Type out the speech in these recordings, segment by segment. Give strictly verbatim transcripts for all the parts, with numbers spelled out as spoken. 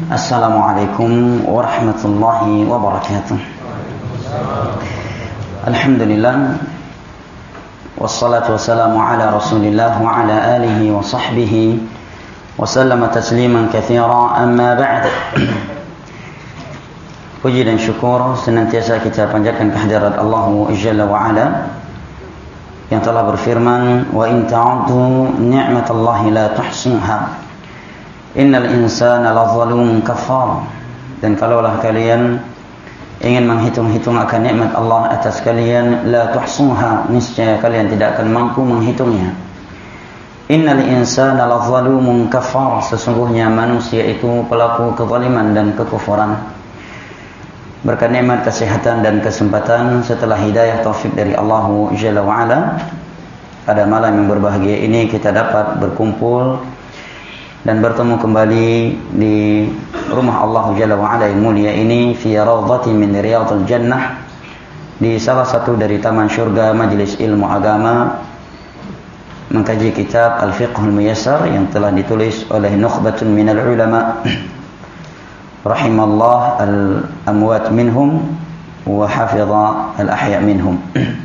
Assalamualaikum warahmatullahi wabarakatuh. Alhamdulillah, wassalatu wassalamu ala rasulillah wa ala alihi wa sahbihi wa sallama tasliman katsira, amma ba'd. Puji dan syukur senantiasa kita panjatkan kehadirat Allah Jalla wa Ala yang telah berfirman, wa in ta'uddu ni'matallahi la tuhsuha innal insana lazalumun kafar. Dan kalaulah kalian ingin menghitung-hitung akan nikmat Allah atas kalian, la tuhsuha, niscaya kalian tidak akan mampu menghitungnya. Innal insana lazalumun kafar, sesungguhnya manusia itu pelaku kezaliman dan kekufuran. Berkat nikmat kesehatan dan kesempatan setelah hidayah taufik dari Allah Jalla wa Ala, pada malam yang berbahagia ini kita dapat berkumpul dan bertemu kembali di rumah Allah Jalla wa Ala yang mulia ini, fi rawdatin min riyadil jannah, di salah satu dari taman syurga majelis ilmu agama, mengkaji kitab Al-Fiqhul Muyassar yang telah ditulis oleh nukhbatun minal ulama rahimallah al-amwat minhum wa hafidha al-ahya minhum.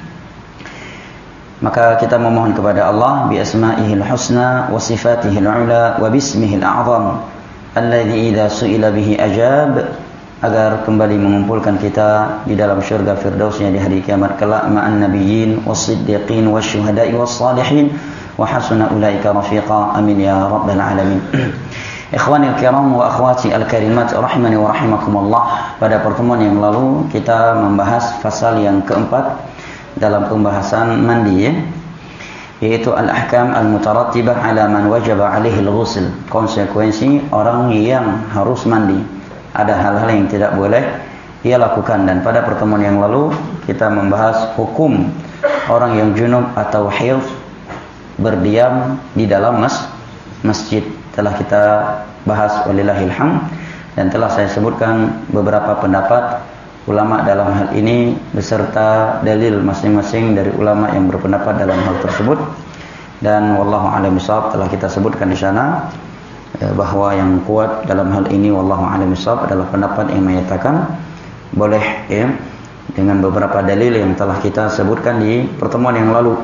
Maka kita memohon kepada Allah bi asma'ihil husna wa sifatihil ula wa bismihil a'zam alladzi idza su'ila bihi ajab, agar kembali mengumpulkan kita di dalam syurga firdausnya di hari kiamat kelak ma'an nabiyyin was-siddiqin wasyuhada'i was-salihin wa hasuna ulaika rafiqa. Amin ya rabbal alamin. Ikhwanil kiram wa akhwati al-karimat rahimani wa rahimakumullah. Pada pertemuan yang lalu kita membahas pasal yang keempat dalam pembahasan mandi, ya, yaitu al-ahkam al-mutarattibah ala man wajaba alaihi al-ghusl, konsekuensi orang yang harus mandi. Ada hal-hal yang tidak boleh ia lakukan, dan pada pertemuan yang lalu kita membahas hukum orang yang junub atau haid berdiam di dalam mas masjid. Telah kita bahas walillahil hamd, dan telah saya sebutkan beberapa pendapat ulama dalam hal ini beserta dalil masing-masing dari ulama yang berpendapat dalam hal tersebut. Dan wallahu a'lam bishawab, telah kita sebutkan di sana bahwa yang kuat dalam hal ini wallahu a'lam bishawab adalah pendapat yang menyatakan boleh, ya, dengan beberapa dalil yang telah kita sebutkan di pertemuan yang lalu.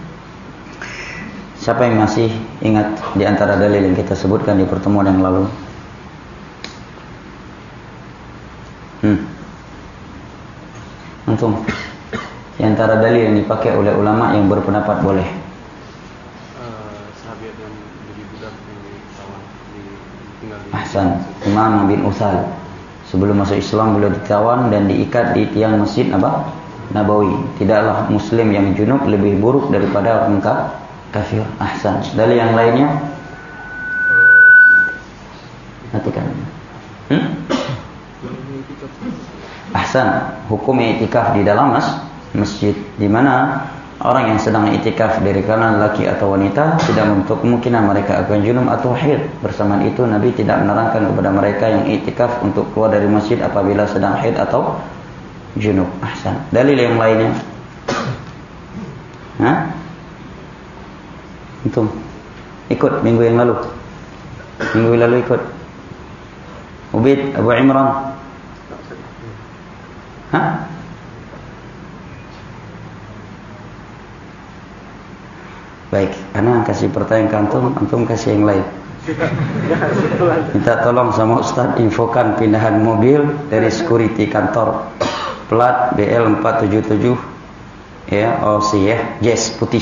Siapa yang masih ingat di antara dalil yang kita sebutkan di pertemuan yang lalu? Hmm. Antum, di antara dalil yang dipakai oleh ulama yang berpendapat boleh. Uh, sahabat yang jadi budak yang ditawan, ditinggal di Ahsan, Umamah bin Utsal. Sebelum masuk Islam beliau ditawan dan diikat di tiang masjid apa? Nabawi. Tidaklah muslim yang junub lebih buruk daripada orang kafir. Ahsan. Dalil yang lainnya? Nantikan. Hmm? Ahsan, hukum i'tikaf di dalam mas, masjid, di mana orang yang sedang i'tikaf dari kalangan laki atau wanita tidak menutup kemungkinan mereka akan junub atau haid. Bersamaan itu Nabi tidak menerangkan kepada mereka yang i'tikaf untuk keluar dari masjid apabila sedang haid atau junub. Ahsan. Dalil yang lainnya? Hah? Antum ikut minggu yang lalu? Minggu yang lalu ikut? Ubaid, Abu Imran? Hah? Baik, ana kasih pertanyaan ke antum, antum kasih yang lain. Minta tolong sama Ustaz infokan pindahan mobil dari security kantor, plat B L empat tujuh tujuh, ya, O C, ya, Jazz putih.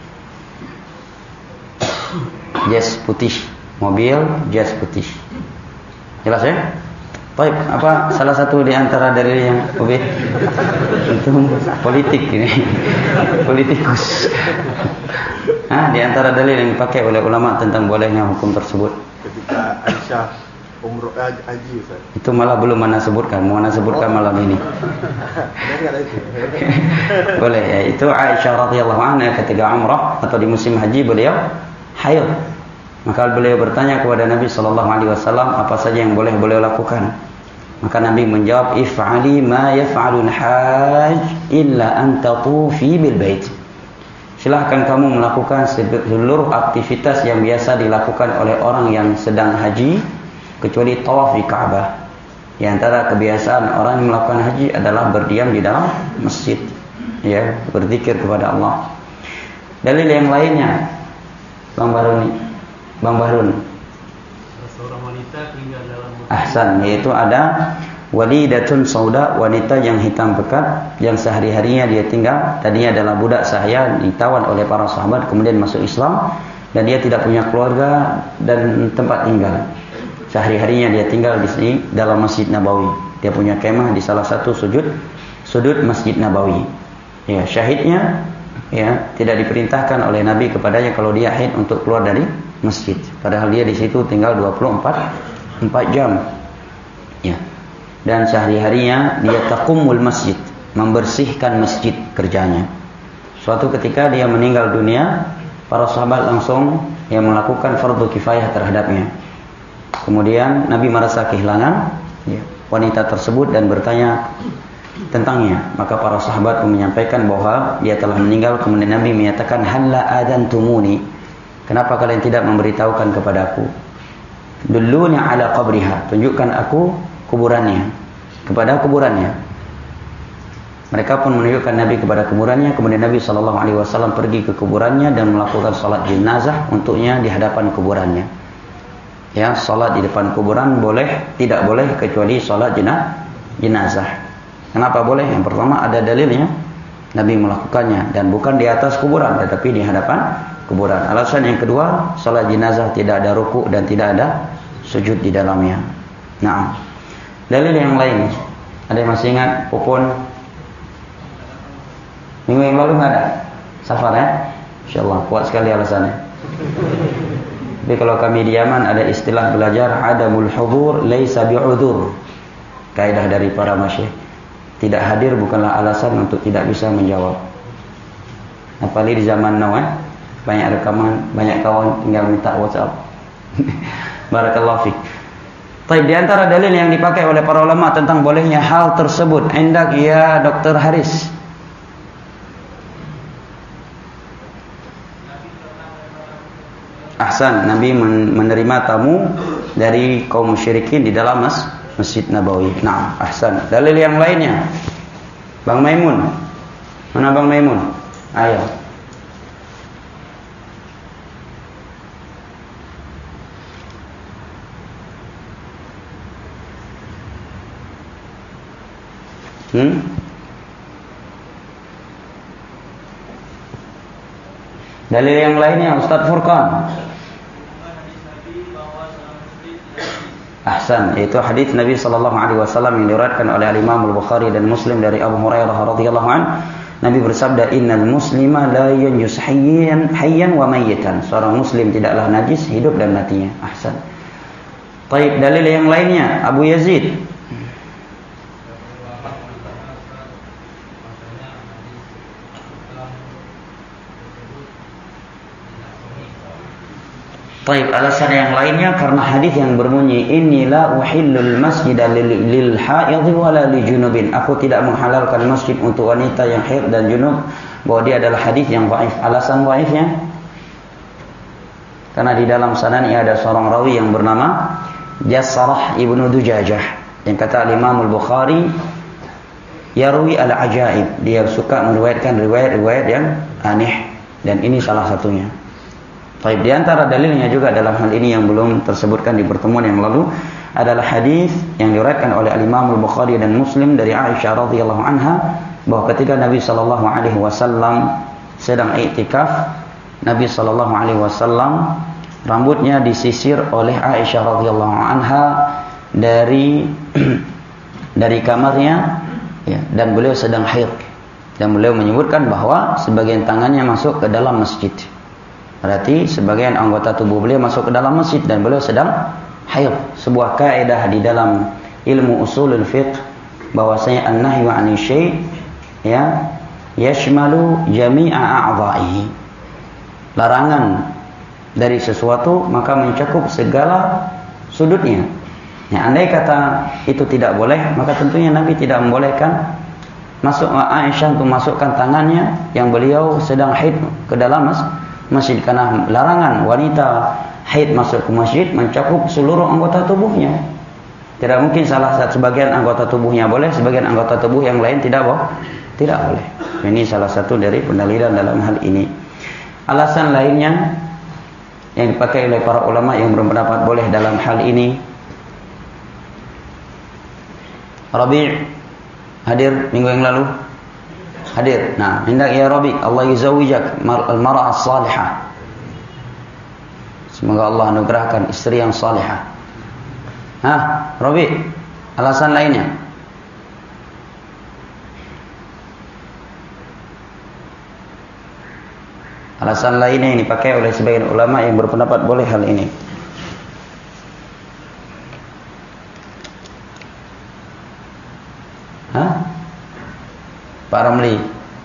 Jazz putih, mobil Jazz putih. Jelas, ya? Baik, apa salah satu di antara dari yang lebih itu politik ini, politikus. Nah, di antara dalil yang dipakai oleh ulama tentang bolehnya hukum tersebut. Ketika Aisyah umroh haji, Ustaz. Itu malah belum mana sebutkan, mau mana sebutkan malam ini. Boleh, ya, itu Aisyah radhiyallahu anha ketika umrah atau di musim haji beliau haid. Maka beliau bertanya kepada Nabi sallallahu alaihi wasallam apa saja yang boleh beliau lakukan. Maka Nabi menjawab, if'ali ma yaf'alul hajj illa an tatufi bil bait. Silahkan kamu melakukan seluruh aktivitas yang biasa dilakukan oleh orang yang sedang haji, kecuali tawaf di Ka'bah. Di antara kebiasaan orang yang melakukan haji adalah berdiam di dalam masjid, ya, berzikir kepada Allah. Dalil yang lainnya, Bang Baruni, Bang Barun. Seorang wanita tinggal dalam Ahsan, yaitu ada walidatun sauda, wanita yang hitam pekat, yang sehari-harinya dia tinggal. Tadinya adalah budak sahaya, ditawan oleh para sahabat, kemudian masuk Islam, dan dia tidak punya keluarga dan tempat tinggal. Sehari-harinya dia tinggal di sini dalam Masjid Nabawi. Dia punya kemah di salah satu sudut sudut Masjid Nabawi. Ya, syahidnya ya tidak diperintahkan oleh Nabi kepadanya kalau dia haid untuk keluar dari masjid. Padahal dia di situ tinggal dua puluh empat jam. Ya. Dan sehari-harinya dia taqumul masjid, membersihkan masjid kerjanya. Suatu ketika dia meninggal dunia, para sahabat langsung yang melakukan fardu kifayah terhadapnya. Kemudian Nabi merasa kehilangan ya, wanita tersebut dan bertanya tentangnya. Maka para sahabat menyampaikan bahwa dia telah meninggal. Kemudian Nabi menyatakan, halla adantumuni, kenapa kalian tidak memberitahukan kepadaku? Dulluni ala qabriha, tunjukkan aku kuburannya, kepada kuburannya. Mereka pun menunjukkan Nabi kepada kuburannya. Kemudian Nabi shallallahu alaihi wasallam pergi ke kuburannya dan melakukan salat jenazah untuknya di hadapan kuburannya. Ya, salat di depan kuburan boleh, tidak boleh kecuali salat jenazah. Kenapa boleh? Yang pertama ada dalilnya, Nabi melakukannya dan bukan di atas kuburan tetapi di hadapan kuburan. Alasan yang kedua, salat jenazah tidak ada ruku' dan tidak ada sujud di dalamnya. Nah, dalil yang lain, ada yang masih ingat Pupun? Minggu yang lalu nggak ada? Safar ya? Insyaallah kuat sekali alasannya. Tapi kalau kami di Yaman ada istilah belajar adamul hudur laisa bi'udzur. Kaidah dari para masyayikh. Tidak hadir bukanlah alasan untuk tidak bisa menjawab. Apalagi di zaman now eh? Banyak rekaman, banyak kawan tinggal minta WhatsApp. Barakallahu fiik. Baik, di antara dalil yang dipakai oleh para ulama tentang bolehnya hal tersebut, indak ya Dokter Haris. Ahsan, Nabi menerima tamu dari kaum musyrikin di dalam mas, Masjid Nabawi. Nah, ahsan. Dalil yang lainnya, Bang Maimun. Mana Bang Maimun? Ayo. Hmm? Dalil yang lainnya, Ustaz Furqan. Ahsan, yaitu hadis Nabi sallallahu alaihi wasallam yang diriwayatkan oleh Imam Al-Bukhari dan Muslim dari Abu Hurairah radhiyallahu anhu. Nabi bersabda, "Innal muslima la yanjus hayyan hayyan wa mayyitan." Seorang muslim tidaklah najis hidup dan matinya. Ahsan. Baik, dalil yang lainnya, Abu Yazid. Baik, alasan yang lainnya karena hadis yang berbunyi inilah uhillul masjida lil, lil haidhi wala li junubin. Aku tidak menghalalkan masjid untuk wanita yang haid dan junub, bahwa dia adalah hadis yang dhaif. Alasan dhaifnya karena di dalam sanadnya ada seorang rawi yang bernama Jasarah ibnu Dujajah yang kata Imam Al-Bukhari yarwi al-ajaib, dia suka meriwayatkan riwayat-riwayat yang aneh dan ini salah satunya. Baik, di antara dalilnya juga dalam hal ini yang belum tersebutkan di pertemuan yang lalu adalah hadis yang diriwayatkan oleh Imam Al-Bukhari dan Muslim dari Aisyah radhiyallahu anha bahwa ketika Nabi sallallahu alaihi wasallam sedang iktikaf, Nabi sallallahu alaihi wasallam rambutnya disisir oleh Aisyah radhiyallahu anha dari dari kamarnya ya, dan beliau sedang haid dan beliau menyebutkan bahwa sebagian tangannya masuk ke dalam masjid. Berarti sebagian anggota tubuh beliau masuk ke dalam masjid dan beliau sedang haid. Sebuah kaidah di dalam ilmu usulul fiqh bahwasanya an-nahyu 'ani syai' ya yashmalu jami'a a'dha'ihi. Larangan dari sesuatu maka mencakup segala sudutnya. Ya, andai kata itu tidak boleh, maka tentunya Nabi tidak membolehkan masuk Aisyah untuk masukkan tangannya yang beliau sedang haid ke dalam masjid. Masjid, karena larangan wanita haid masuk ke masjid mencakup seluruh anggota tubuhnya. Tidak mungkin salah satu sebagian anggota tubuhnya boleh, sebagian anggota tubuh yang lain tidak boleh. Tidak boleh. Ini salah satu dari pendalilan dalam hal ini. Alasan lainnya yang dipakai oleh para ulama yang berpendapat boleh dalam hal ini. Rabi' hadir minggu yang lalu? Hadir. Nah, hendak ya Rabi, Allah yuzawijak al-mar'ah as-salihah. Semoga Allah anugerahkan istri yang salihah. Hah, Rabi, alasan lainnya? Alasan lainnya yang dipakai oleh sebagian ulama yang berpendapat boleh hal ini. Hah? Pak Ramli,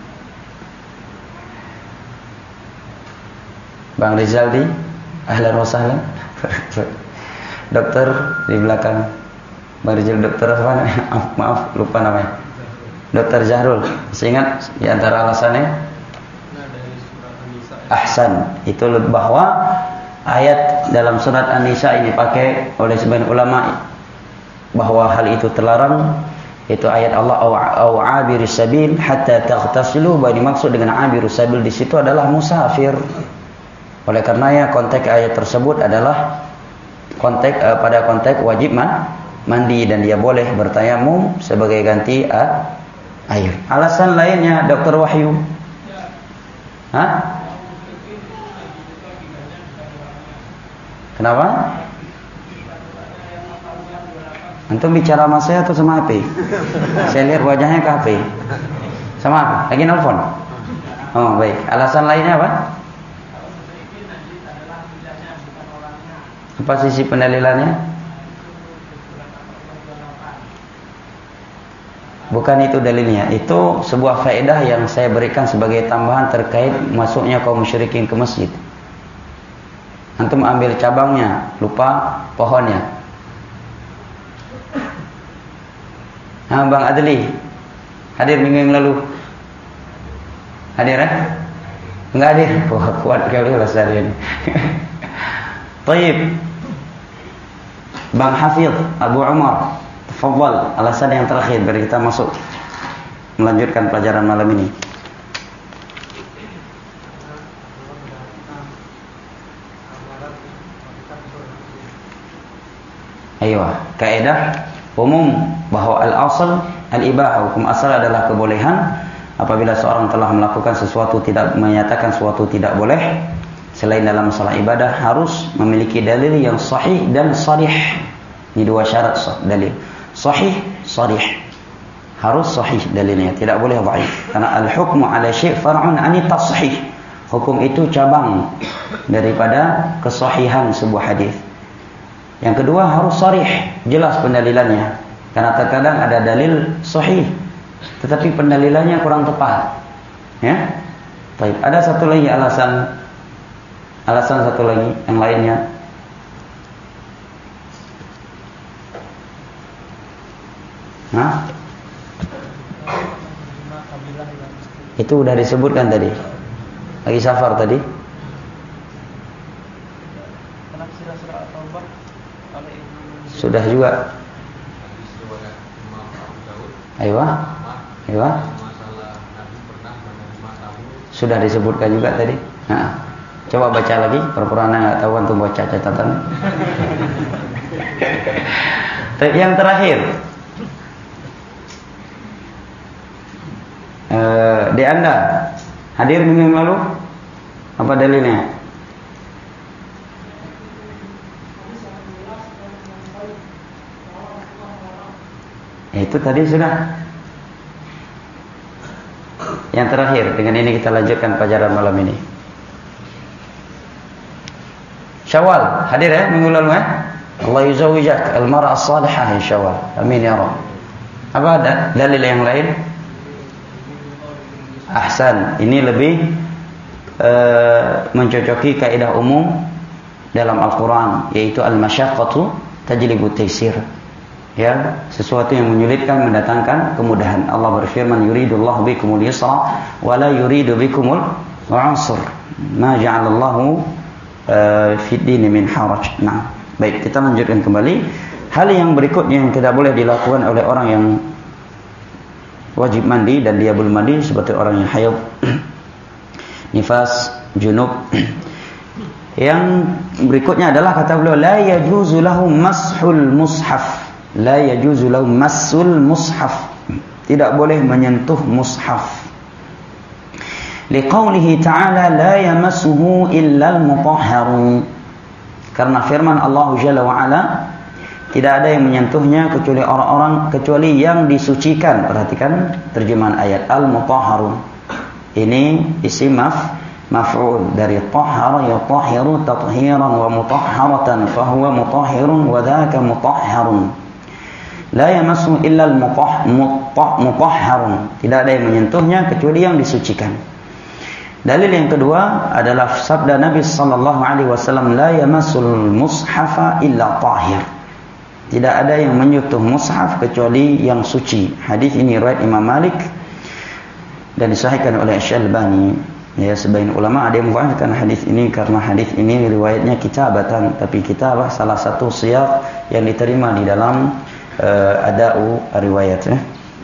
Bang Rizaldi, ahlan wa sahlan. Dokter di belakang Bang Rizal, dokter apa namanya? Maaf, maaf, lupa namanya. Dokter Zahrul, masih ingat di antara alasannya? Ahsan, itu bahwa ayat dalam surat An-Nisa ini dipakai oleh sebagian ulama bahwa hal itu terlarang. Itu ayat Allah au abirus sabil hatta taghtasilu, bahwa dimaksud dengan abirus sabil di situ adalah musafir. Oleh karenanya konteks ayat tersebut adalah konteks uh, pada konteks wajib man, mandi dan dia boleh bertayamum sebagai ganti uh, air. Alasan lainnya Dokter Wahyu. Hah? Kenapa? Antum bicara sama saya atau sama H P? Saya lihat wajahnya ke H P. Sama apa? Lagi nelfon? Oh baik. Alasan lainnya apa? Apa sisi pendalilannya? Bukan itu dalilnya. Itu sebuah faedah yang saya berikan sebagai tambahan terkait masuknya kaum musyrikin ke masjid. Antum ambil cabangnya, lupa pohonnya. Nah, Bang Adli hadir minggu yang lalu. Hadir eh? Enggak hadir. Wah, kuat kali alasan ini. Baik. Bang Hafidh Abu Umar, tafadhal, alasan yang terakhir biar kita masuk melanjutkan pelajaran malam ini. Ayo, kaidah umum bahwa al-asal al-ibahah, hukum asal adalah kebolehan. Apabila seorang telah melakukan sesuatu, tidak menyatakan sesuatu tidak boleh selain dalam masalah ibadah, harus memiliki dalil yang sahih dan sharih. Ini dua syarat dalil. Sahih, sharih. Harus sahih dalilnya, tidak boleh dhaif. Karena al-hukmu ala syai' far'un 'ani tashih. Hukum itu cabang daripada kesahihan sebuah hadis. Yang kedua harus sharih, jelas pendalilannya. Karena terkadang ada dalil sahih tetapi pendalilannya kurang tepat. Ya? Baik, ada satu lagi alasan alasan satu lagi yang lainnya. Nah, itu udah disebutkan tadi. Lagi safar tadi. Sudah juga. Ayo, ayo. Sudah disebutkan juga tadi. Nah, coba baca lagi. Pura-pura nggak tahu antum baca catatan. Yang terakhir, eh, di Anda hadir minggu yang lalu, apa dalilnya? Itu tadi sudah. Yang terakhir, dengan ini kita lanjutkan pelajaran malam ini. Syawal, hadir ya minggu lalu ya? Allah yuzawijak al-mar'ah as-salihah in Syawal. Amin ya Rabb. Apa ada dalil yang lain? Ahsan, ini lebih uh, mencocoki kaidah umum dalam Al-Quran, yaitu al-masyaqqatu tajlibu taysir. Ya, sesuatu yang menyulitkan mendatangkan kemudahan. Allah berfirman, yuridullahu bikumul yusra wa la yuridu bikumul usra. Ma ja'alallahu uh, fid dini min haraj. Nah, baik, kita lanjutkan kembali. Hal yang berikutnya yang tidak boleh dilakukan oleh orang yang wajib mandi dan dia belum mandi, seperti orang yang haid, nifas, junub. Yang berikutnya adalah kata beliau, la yajuzu lahu mashul mushaf. La yajuzu lahu masul mushaf. Tidak boleh menyentuh mushaf. Liqaulihi ta'ala la yamassuhu illa al-mutahharun. Karena firman Allah Jalla wa Ala, tidak ada yang menyentuhnya kecuali orang-orang, kecuali yang disucikan. Perhatikan terjemahan ayat al-mutahharun. Ini isim maf maf'ul dari tahhara yutahhiru tathiran wa mutahharatan fa huwa mutahhirun wa dzaka mutahharun. La yamassu illa al-mutahharun. Tidak ada yang menyentuhnya kecuali yang disucikan. Dalil yang kedua adalah sabda Nabi sallallahu alaihi wasallam, la yamassul mushafa illa tahir. Tidak ada yang menyentuh mushaf kecuali yang suci. Hadis ini riwayat Imam Malik dan disahihkan oleh Asy-Syalbani. Ya, sebagian ulama ada yang mengatakan hadis ini karena hadis ini riwayatnya kitabatan, tapi kitabah salah satu siyaq yang diterima di dalam uh, ada'u riwayat. Ya.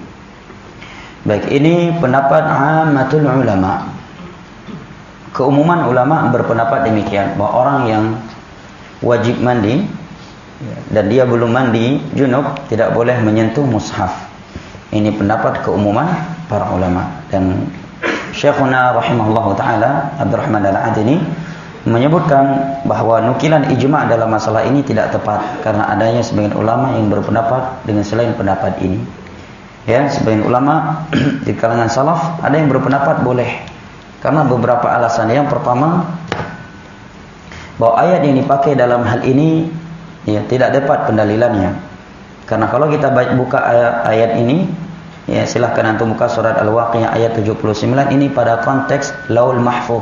Baik, ini pendapat ammatul ulama. Keumuman ulama berpendapat demikian, bahwa orang yang wajib mandi dan dia belum mandi junub tidak boleh menyentuh mushaf. Ini pendapat keumuman para ulama. Dan Syekhuna rahimahullahu taala Abdurrahman Al-Adini menyebutkan bahwa nukilan ijma' dalam masalah ini tidak tepat karena adanya sebagian ulama yang berpendapat dengan selain pendapat ini. Ya, sebagian ulama di kalangan salaf ada yang berpendapat boleh karena beberapa alasan. Yang pertama, bahwa ayat yang dipakai dalam hal ini ya tidak dapat pendalilannya. Karena kalau kita buka ayat, ayat ini, ya silahkan antum buka surat Al-Waqiah ayat tujuh puluh sembilan, ini pada konteks Laul Mahfuz.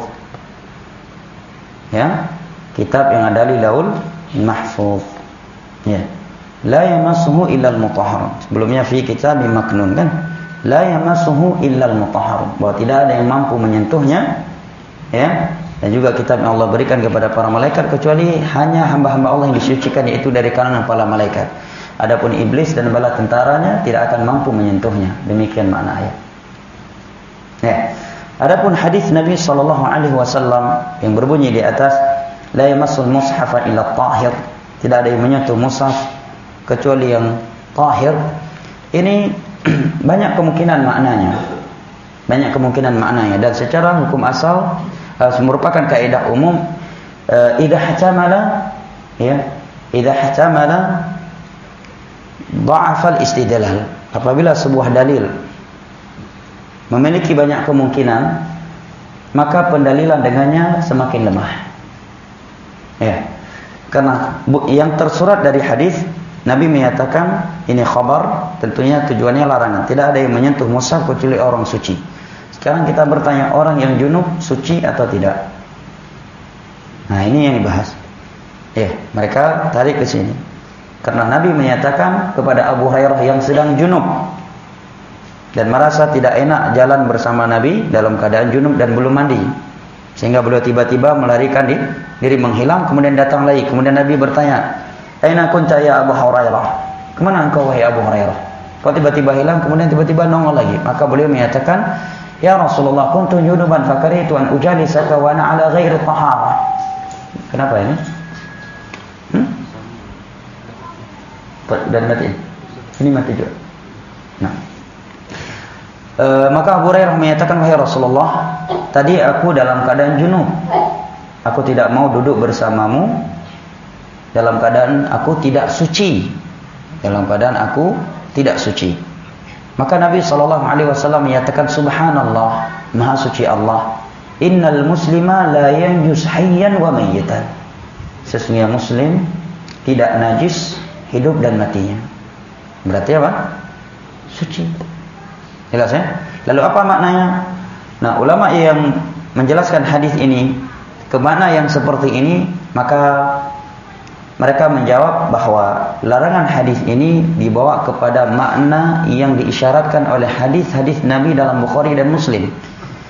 Ya, kitab yang ada di Laul Mahfuz. Ya. La yamassuhu illal mutahharun. Sebelumnya fi kitab Maknun kan? La yamassuhu illal mutahharun. Bahwa tidak ada yang mampu menyentuhnya, ya. Dan juga kitab yang Allah berikan kepada para malaikat kecuali hanya hamba-hamba Allah yang disucikan, yaitu dari kalangan para malaikat. Adapun iblis dan bala tentaranya tidak akan mampu menyentuhnya. Demikian makna ayat. Ya. Adapun hadis Nabi sallallahu alaihi wasallam yang berbunyi di atas, la yamassul mushafa illa tahir. Tidak ada yang menyentuh mushaf kecuali yang tahir. Ini banyak kemungkinan maknanya. Banyak kemungkinan maknanya dan secara hukum asal uh, merupakan kaidah umum, uh, idza hatamala ya, idza hatamala dha'afa al-istidlal. Apabila sebuah dalil memiliki banyak kemungkinan, maka pendalilan dengannya semakin lemah. Ya. Karena yang tersurat dari hadis Nabi menyatakan ini khabar, tentunya tujuannya larangan. Tidak ada yang menyentuh mushaf kecuali orang suci. Sekarang kita bertanya, orang yang junub suci atau tidak? Nah, ini yang dibahas. Ya, mereka tarik ke sini. Karena Nabi menyatakan kepada Abu Hurairah yang sedang junub dan merasa tidak enak jalan bersama Nabi dalam keadaan junub dan belum mandi, sehingga beliau tiba-tiba melarikan diri, diri menghilang, kemudian datang lagi. Kemudian Nabi bertanya, "Aina kunta ya Abu Hurairah?" Kemana engkau wahai Abu Hurairah? Kau tiba-tiba hilang, kemudian tiba-tiba nongol lagi. Maka beliau menyatakan, "Ya Rasulullah, kuntu junuban fakaritu an ujalisaka wa ana ala ghairi tahara." Kenapa ini? Hmm? Dan mati. Ini mati juga. Nah. E, maka Abu Hurairah menyatakan, "Wahai Rasulullah, tadi aku dalam keadaan junub. Aku tidak mau duduk bersamamu dalam keadaan aku tidak suci." Dalam keadaan aku tidak suci. Maka Nabi sallallahu alaihi wasallam menyatakan, "Subhanallah, Maha suci Allah. Innal muslima la yanjus hayyan wa mayyitan." Sesungguhnya muslim tidak najis hidup dan matinya. Berarti apa? Suci. Jelas ya? Lalu apa maknanya? Nah, ulama yang menjelaskan hadis ini ke makna yang seperti ini, maka mereka menjawab bahwa larangan hadis ini dibawa kepada makna yang diisyaratkan oleh hadis-hadis Nabi dalam Bukhari dan Muslim,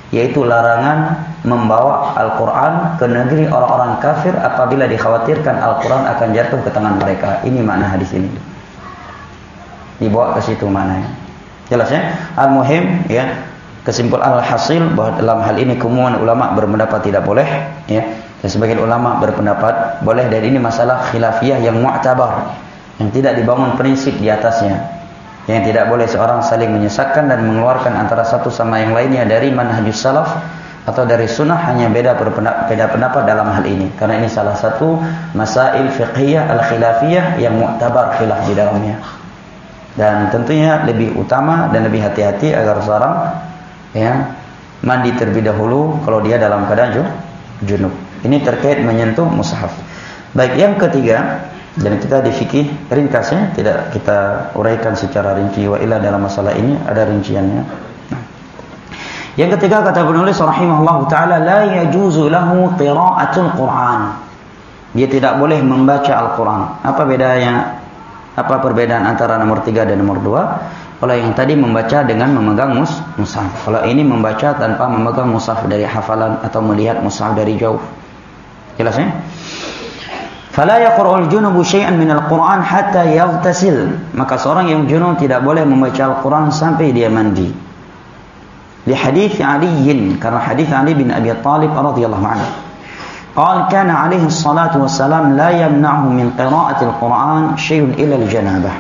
yaitu larangan membawa Al-Quran ke negeri orang-orang kafir apabila dikhawatirkan Al-Quran akan jatuh ke tangan mereka. Ini makna hadis ini. Dibawa ke situ maknanya. Jelas ya? Al-muhim ya, kesimpulan al-hasil bahwa dalam hal ini keumuman ulama berpendapat tidak boleh ya. Dan sebagian ulama berpendapat boleh, dan ini masalah khilafiyah yang mu'tabar, yang tidak dibangun prinsip di atasnya, yang tidak boleh seorang saling menyesatkan dan mengeluarkan antara satu sama yang lainnya dari manhajus salaf atau dari sunnah, hanya beda berpendapat, beda pendapat dalam hal ini, karena ini salah satu masail fiqhiyah al-khilafiyah yang mu'tabar khilaf di dalamnya. Dan tentunya lebih utama dan lebih hati-hati agar seorang ya mandi terlebih dahulu kalau dia dalam keadaan junub. Ini terkait menyentuh mushaf. Baik, yang ketiga, dan kita di fikih ringkasnya, tidak kita uraikan secara rinci, wa illa dalam masalah ini ada rinciannya. Nah. Yang ketiga kata penulis rahimahullahu taala, la yajuzu lahu qira'atul Qur'an. Dia tidak boleh membaca Al-Qur'an. Apa bedanya? Apa perbedaan antara nomor tiga dan nomor dua? Kalau yang tadi membaca dengan memegang mus mushaf. Kalau ini membaca tanpa memegang mushaf dari hafalan atau melihat mushaf dari jauh. Jelas ya? Fala yaqra'ul junubu syai'an minal Qur'an hatta yaghtasil. Maka seorang yang junub tidak boleh membaca Al-Qur'an sampai dia mandi. Li hadits Ali, karena hadis Ali bin Abi Thalib radhiyallahu anhu. Qala kana alaihi salatu wassalam la yamna'hu min qira'ati al-Qur'an syai'un illa al-janabah.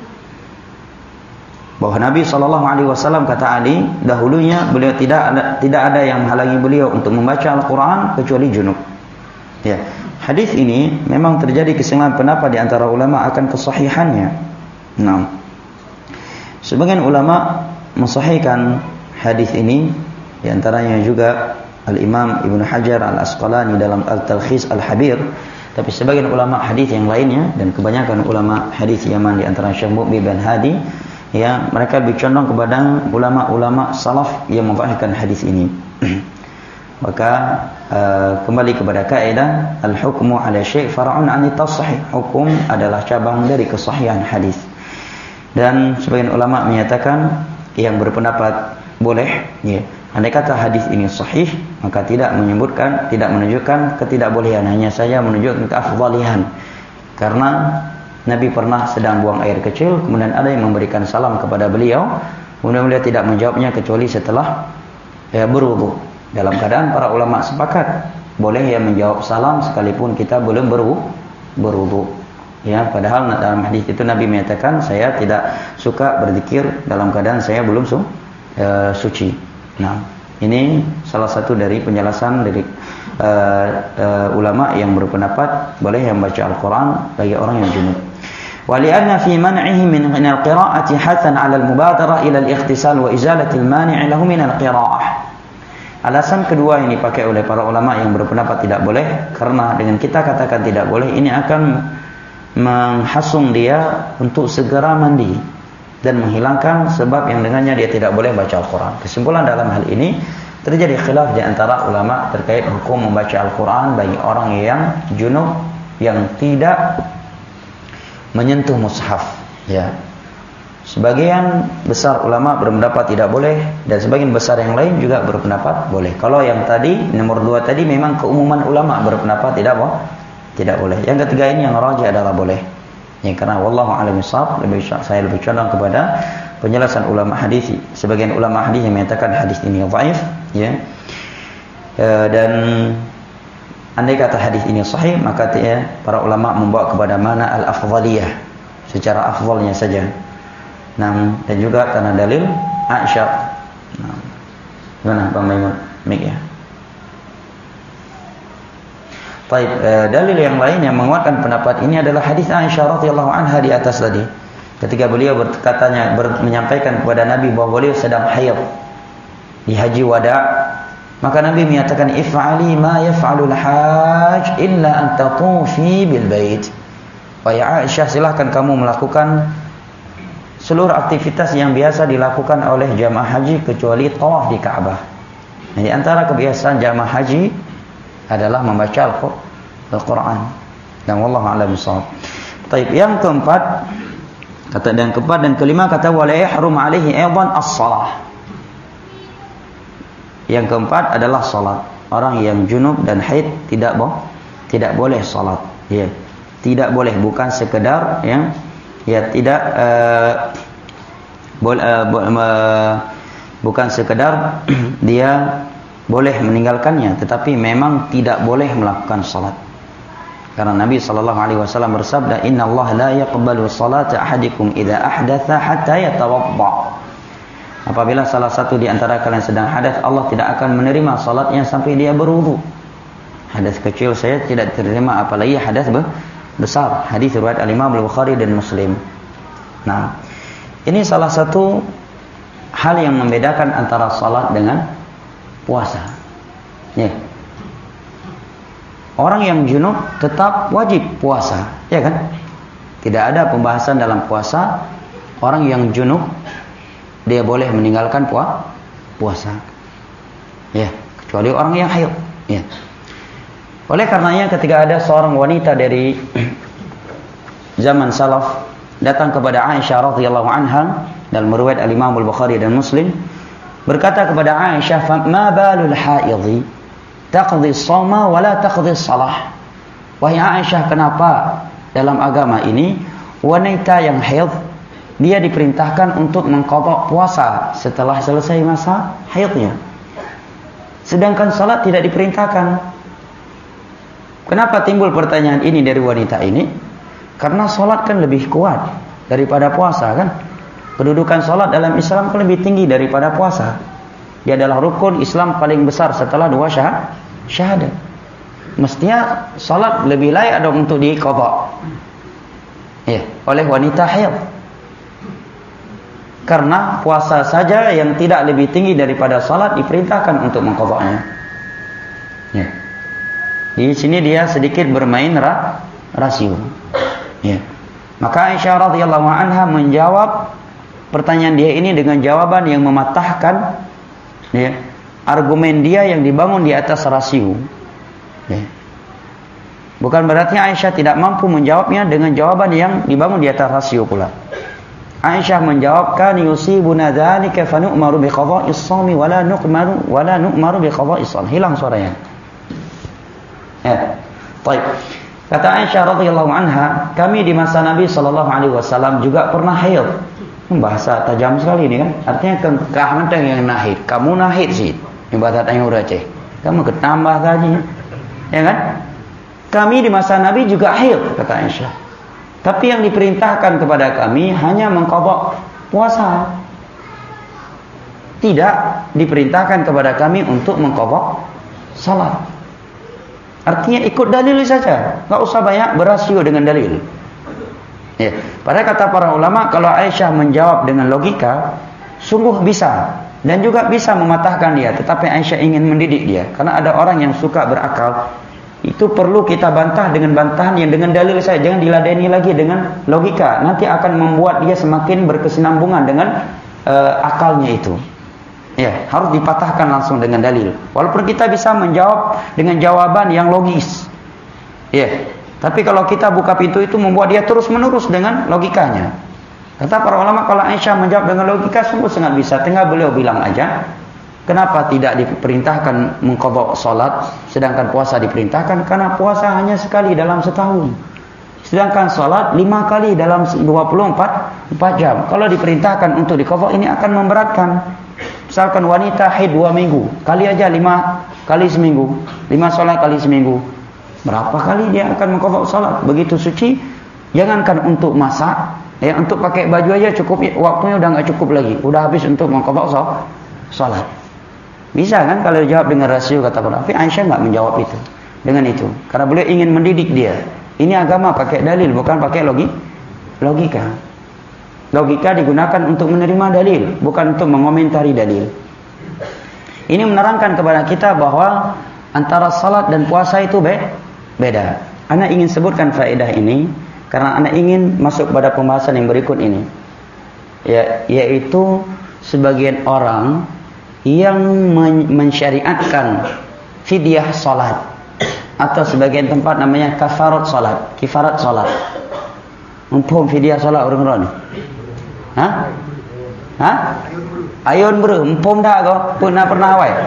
Bahwa Nabi sallallahu alaihi wasallam, kata Ali, dahulunya beliau tidak ada, tidak ada yang menghalangi beliau untuk membaca Al-Qur'an kecuali junub. Ya, hadis ini memang terjadi keselisaian pendapat di antara ulama akan kesahihannya. Nah, sebagian ulama mensahihkan hadis ini, di antaranya juga Al-Imam Ibnu Hajar Al-Asqalani dalam Al-Talkhis Al-Habir. Tapi sebagian ulama hadis yang lainnya dan kebanyakan ulama hadis Yaman, di antara Syekh Muqbil bin Hadi, ya, mereka lebih condong kepada ulama-ulama salaf yang memfahimkan hadis ini. Maka uh, kembali kepada kaidah al-hukmu ala syai' far'un 'an at-sahih. Hukum adalah cabang dari kesahihan hadis. Dan sebagian ulama menyatakan yang berpendapat boleh, ya, andai kata hadis ini sahih, maka tidak menyebutkan, tidak menunjukkan ketidakbolehan, hanya saja menunjukkan keafdalian. Karena Nabi pernah sedang buang air kecil, kemudian ada yang memberikan salam kepada beliau, kemudian beliau tidak menjawabnya kecuali setelah ya, berwudu. Dalam keadaan para ulama sepakat boleh ya menjawab salam sekalipun kita belum berwudu. Ya, padahal dalam hadis itu Nabi menyatakan, saya tidak suka berzikir dalam keadaan saya belum su, uh, suci. Nah, ini salah satu dari penjelasan dari uh, uh, ulama yang berpendapat boleh yang baca Al-Quran bagi orang yang junub. Walianna fi man'ihi min al-qira'ati hathan 'ala al-mubadarah ila al-ikhtisal wa izalati al-mani' lahu min al-qira'ah. Alasan kedua yang dipakai oleh para ulama yang berpendapat tidak boleh, karena dengan kita katakan tidak boleh, ini akan menghasung dia untuk segera mandi dan menghilangkan sebab yang dengannya dia tidak boleh baca Al-Quran. Kesimpulan dalam hal ini, terjadi khilaf di antara ulama terkait hukum membaca Al-Quran bagi orang yang junub yang tidak menyentuh mushaf. Ya, sebagian besar ulama berpendapat tidak boleh, dan sebagian besar yang lain juga berpendapat boleh. Kalau yang tadi nomor dua tadi memang keumuman ulama berpendapat tidak boleh, tidak boleh. Yang ketiga ini yang rajih adalah boleh. Ya, karena wallahu a'lam bishawab, lebih saya lebih condong kepada penjelasan ulama hadis. Sebagian ulama hadis yang menyatakan hadis ini dhaif, ya. E, dan andai kata hadis ini sahih, maka ya, para ulama membawa kepada mana al-afdhaliyah, secara afdhalnya saja. Nah, dan juga karena dalil Aisyah. Nah, gimana Bang Maimun? Mik ya. Baik, e, dalil yang lain yang menguatkan pendapat ini adalah hadis Aisyah radhiyallahu anha di atas tadi. Ketika beliau berkatanya ber, menyampaikan kepada Nabi bahwa beliau sedang haid di haji wada, maka Nabi menyatakan if'ali ma yaf'alul haj illa an tatufi bil bait. Wahai Aisyah, silahkan kamu melakukan seluruh aktivitas yang biasa dilakukan oleh jamaah haji kecuali tawaf di Ka'bah. Nah, di antara kebiasaan jamaah haji adalah membaca Al-Quran. Dan wallahu a'lam bishawab. Baik, yang keempat, kata dan keempat dan kelima kata wala yahrum alaihi aidan as-shalah. Yang keempat adalah salat. Orang yang junub dan haid tidak boh, tidak boleh salat. Ya. Tidak boleh, bukan sekedar ya, ya tidak uh, bol, uh, bo, uh, bukan sekedar dia boleh meninggalkannya, tetapi memang tidak boleh melakukan salat. Karena Nabi sallallahu alaihi wasallam bersabda, "Inna Allah la yaqbalu salata ahadikum idza ahdatha hatta yatawadda." Apabila salah satu di antara kalian sedang hadas, Allah tidak akan menerima salatnya sampai dia berwudu. Hadas kecil saya tidak diterima, apalagi hadas besar. Hadis riwayat Al-Imam Al-Bukhari dan Muslim. Nah, ini salah satu hal yang membedakan antara salat dengan puasa. Ya. Orang yang junub tetap wajib puasa, ya kan? Tidak ada pembahasan dalam puasa. Orang yang junub dia boleh meninggalkan puasa. Ya, kecuali orang yang haid. Ya. Oleh karenanya ketika ada seorang wanita dari zaman salaf datang kepada Aisyah radhiyallahu anha dalam riwayat Al-Imam Al-Bukhari dan Muslim, berkata kepada Aisyah, "Ma balul haidhi taqdi as-shawma wa la taqdi as-salah?" Wahai Aisyah, kenapa dalam agama ini wanita yang haid dia diperintahkan untuk mengqadha puasa setelah selesai masa haidnya, sedangkan salat tidak diperintahkan? Kenapa timbul pertanyaan ini dari wanita ini? Karena salat kan lebih kuat daripada puasa kan? Kedudukan salat dalam Islam kan lebih tinggi daripada puasa. Dia adalah rukun Islam paling besar setelah dua syahadat. Mestinya salat lebih layak ada untuk diqadha. Ya, oleh wanita haid. Karena puasa saja yang tidak lebih tinggi daripada salat diperintahkan untuk mengqadhanya. Ya. Di sini dia sedikit bermain ra, rasio. Ya. Maka Aisyah radhiyallahu anha menjawab pertanyaan dia ini dengan jawaban yang mematahkan ya, argumen dia yang dibangun di atas rasio. Ya. Bukan berarti Aisyah tidak mampu menjawabnya dengan jawaban yang dibangun di atas rasio pula. Aisyah menjawab, "Kan yusibuna dzalika fa nu'maru bi qadha'is shaumi wa la nu'maru wa la nu'maru bi qadha'is shaum." Hilang suaranya. Ya. Baik. Kata Aisyah radhiyallahu anha, kami di masa Nabi sallallahu alaihi wasallam juga pernah haid. Bahasa tajam sekali ini kan. Artinya kehamilan yang nahid. Kamu nahid sih. Ini bahasa tanya Aceh. Kamu ketambah tadi. Ya kan? Kami di masa Nabi juga haid, kata Aisyah. Tapi yang diperintahkan kepada kami hanya mengqadha puasa. Tidak diperintahkan kepada kami untuk mengqadha salat. Artinya ikut dalil saja, enggak usah banyak berasio dengan dalil. Ya, pada kata para ulama, kalau Aisyah menjawab dengan logika, sungguh bisa dan juga bisa mematahkan dia, tetapi Aisyah ingin mendidik dia, karena ada orang yang suka berakal. Itu perlu kita bantah dengan bantahan yang dengan dalil saja, jangan diladeni lagi dengan logika. Nanti akan membuat dia semakin berkesinambungan dengan uh, akalnya itu. Ya, harus dipatahkan langsung dengan dalil. Walaupun kita bisa menjawab dengan jawaban yang logis. Ya, tapi kalau kita buka pintu itu membuat dia terus-menerus dengan logikanya. Kata para ulama, kalau Aisyah menjawab dengan logika sungguh sangat bisa. Tinggal beliau bilang aja, kenapa tidak diperintahkan mengqadha salat sedangkan puasa diperintahkan? Karena puasa hanya sekali dalam setahun. Sedangkan salat lima kali dalam dua puluh empat jam. Kalau diperintahkan untuk diqadha ini akan memberatkan. Misalkan wanita haid dua minggu, kali aja lima kali seminggu, lima salat kali seminggu. Berapa kali dia akan mengqadha salat? Begitu suci, jangankan untuk masak, ya untuk pakai baju aja cukup, waktunya udah nggak cukup lagi, udah habis untuk mengqadha salat. Bisa kan kalau jawab dengan rasio kata para. Tapi Aisyah nggak menjawab itu dengan itu, karena beliau ingin mendidik dia. Ini agama pakai dalil, bukan pakai logi, logika. Logika digunakan untuk menerima dalil, bukan untuk mengomentari dalil. Ini menerangkan kepada kita bahwa antara salat dan puasa itu be beda. Ana ingin sebutkan faedah ini karena ana ingin masuk pada pembahasan yang berikut ini. Ya, yaitu sebagian orang yang men mensyariatkan fidyah salat, atau sebagian tempat namanya kafarat salat, kifarat salat. Mumpung fidyah salat orang-orang ni. Hah? Ha? Ayun bro, empom dah kau pernah pernah awai.